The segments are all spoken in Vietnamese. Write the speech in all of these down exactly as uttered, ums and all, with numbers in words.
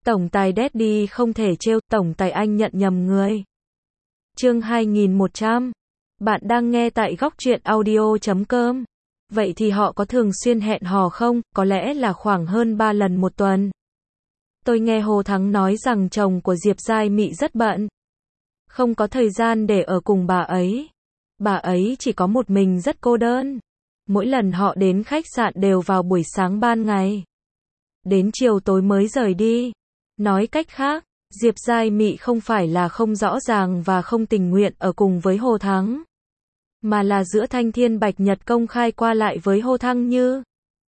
Tổng tài Daddy không thể trêu, tổng tài anh nhận nhầm người. Chương hai nghìn một trăm. Bạn đang nghe tại góc truyện audio chấm com. Vậy thì họ có thường xuyên hẹn hò không? Có lẽ là khoảng hơn ba lần một tuần. Tôi nghe Hồ Thắng nói rằng chồng của Diệp Giai Mị rất bận, không có thời gian để ở cùng bà ấy. Bà ấy chỉ có một mình, rất cô đơn. Mỗi lần họ đến khách sạn đều vào buổi sáng ban ngày, đến chiều tối mới rời đi. Nói cách khác, Diệp Giai Mị không phải là không rõ ràng và không tình nguyện ở cùng với Hồ Thắng, mà là giữa Thanh Thiên Bạch Nhật công khai qua lại với Hồ Thăng như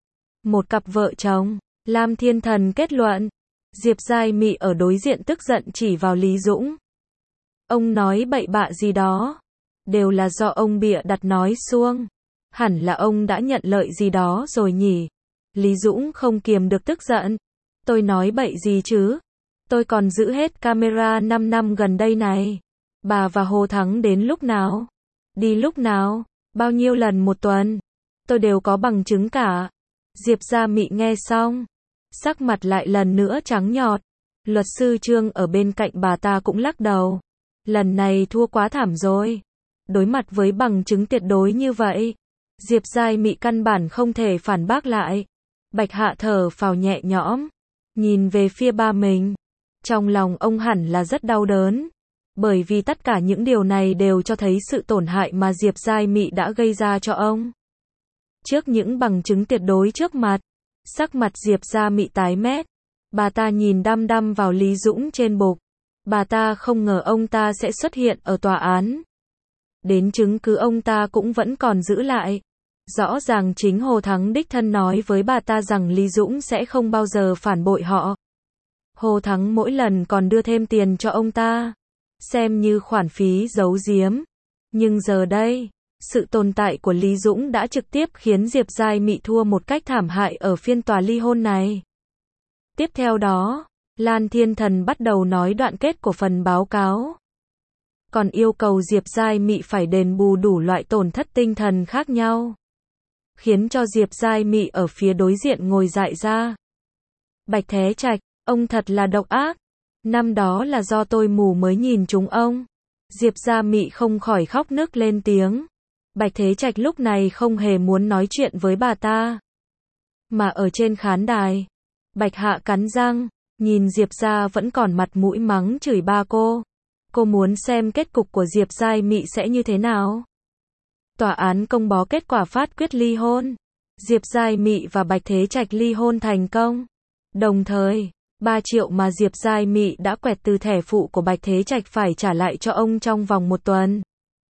một cặp vợ chồng. Lam Thiên Thần kết luận. Diệp Giai Mị ở đối diện tức giận chỉ vào Lý Dũng. Ông nói bậy bạ gì đó, đều là do ông bịa đặt nói suông. Hẳn là ông đã nhận lợi gì đó rồi nhỉ? Lý Dũng không kiềm được tức giận. Tôi nói bậy gì chứ? Tôi còn giữ hết camera năm năm gần đây này. Bà và Hồ Thắng đến lúc nào? Đi lúc nào? Bao nhiêu lần một tuần? Tôi đều có bằng chứng cả. Diệp Gia Mị nghe xong, sắc mặt lại lần nữa trắng nhọt. Luật sư Trương ở bên cạnh bà ta cũng lắc đầu. Lần này thua quá thảm rồi. Đối mặt với bằng chứng tuyệt đối như vậy, Diệp Giai Mị căn bản không thể phản bác lại. Bạch Hạ thở phào nhẹ nhõm, nhìn về phía ba mình. Trong lòng ông hẳn là rất đau đớn, bởi vì tất cả những điều này đều cho thấy sự tổn hại mà Diệp Giai Mị đã gây ra cho ông. Trước những bằng chứng tuyệt đối trước mặt, sắc mặt Diệp Gia Mị tái mét. Bà ta nhìn đăm đăm vào Lý Dũng trên bục. Bà ta không ngờ ông ta sẽ xuất hiện ở tòa án. Đến chứng cứ ông ta cũng vẫn còn giữ lại. Rõ ràng chính Hồ Thắng đích thân nói với bà ta rằng Lý Dũng sẽ không bao giờ phản bội họ. Hồ Thắng mỗi lần còn đưa thêm tiền cho ông ta, xem như khoản phí giấu giếm. Nhưng giờ đây, sự tồn tại của Lý Dũng đã trực tiếp khiến Diệp Giai Mị thua một cách thảm hại ở phiên tòa ly hôn này. Tiếp theo đó, Lan Thiên Thần bắt đầu nói đoạn kết của phần báo cáo, còn yêu cầu Diệp Giai Mị phải đền bù đủ loại tổn thất tinh thần khác nhau, khiến cho Diệp Giai Mị ở phía đối diện ngồi dại ra. Bạch Thế Trạch, ông thật là độc ác. Năm đó là do tôi mù mới nhìn trúng ông. Diệp Gia Mị không khỏi khóc nức lên tiếng. Bạch Thế Trạch lúc này không hề muốn nói chuyện với bà ta, mà ở trên khán đài, Bạch Hạ cắn răng, nhìn Diệp Gia vẫn còn mặt mũi mắng chửi ba cô. Cô muốn xem kết cục của Diệp Giai Mị sẽ như thế nào. Tòa án công bố kết quả phát quyết ly hôn. Diệp Giai Mị và Bạch Thế Trạch ly hôn thành công. Đồng thời, ba triệu mà Diệp Giai Mị đã quẹt từ thẻ phụ của Bạch Thế Trạch phải trả lại cho ông trong vòng một tuần.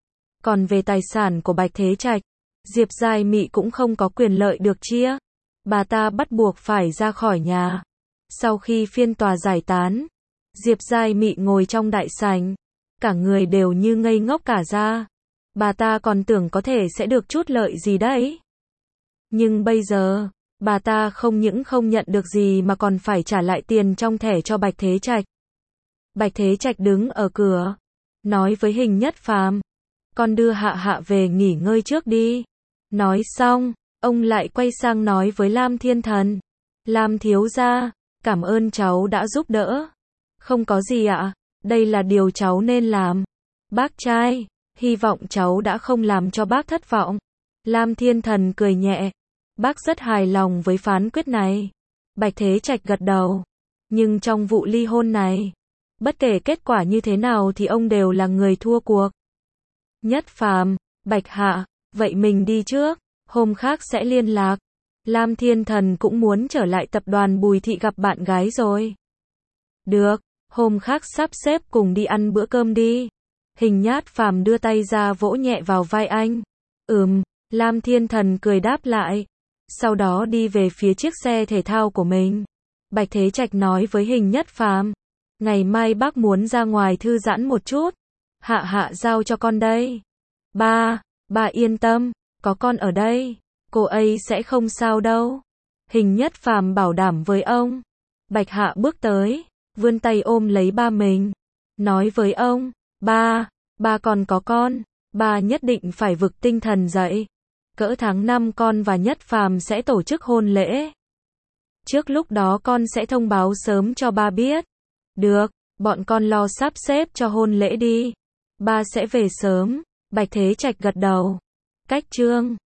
Còn về tài sản của Bạch Thế Trạch, Diệp Giai Mị cũng không có quyền lợi được chia. Bà ta bắt buộc phải ra khỏi nhà. Sau khi phiên tòa giải tán, Diệp Giai Mị ngồi trong đại sảnh, cả người đều như ngây ngốc cả ra. Bà ta còn tưởng có thể sẽ được chút lợi gì đấy. Nhưng bây giờ, bà ta không những không nhận được gì mà còn phải trả lại tiền trong thẻ cho Bạch Thế Trạch. Bạch Thế Trạch đứng ở cửa, nói với Hình Nhất Phàm, con đưa Hạ Hạ về nghỉ ngơi trước đi. Nói xong, ông lại quay sang nói với Lam Thiên Thần, Lam thiếu gia, cảm ơn cháu đã giúp đỡ. Không có gì ạ, đây là điều cháu nên làm. Bác trai, hy vọng cháu đã không làm cho bác thất vọng. Lam Thiên Thần cười nhẹ. Bác rất hài lòng với phán quyết này. Bạch Thế Trạch gật đầu. Nhưng trong vụ ly hôn này, bất kể kết quả như thế nào thì ông đều là người thua cuộc. Nhất Phàm, Bạch Hạ, vậy mình đi trước, hôm khác sẽ liên lạc. Lam Thiên Thần cũng muốn trở lại tập đoàn Bùi Thị gặp bạn gái rồi. Được, hôm khác sắp xếp cùng đi ăn bữa cơm đi. Hình Nhát Phàm đưa tay ra vỗ nhẹ vào vai anh. Ừm, Lam Thiên Thần cười đáp lại. Sau đó đi về phía chiếc xe thể thao của mình. Bạch Thế Trạch nói với Hình Nhất Phàm, ngày mai bác muốn ra ngoài thư giãn một chút. Hạ Hạ giao cho con đây. Ba, ba yên tâm, có con ở đây, cô ấy sẽ không sao đâu. Hình Nhất Phàm bảo đảm với ông. Bạch Hạ bước tới, vươn tay ôm lấy ba mình, nói với ông, ba, ba còn có con, ba nhất định phải vực tinh thần dậy. Cỡ tháng năm con và Nhất Phàm sẽ tổ chức hôn lễ. Trước lúc đó con sẽ thông báo sớm cho ba biết. Được, bọn con lo sắp xếp cho hôn lễ đi. Ba sẽ về sớm. Bạch Thế Trạch gật đầu. Cách chương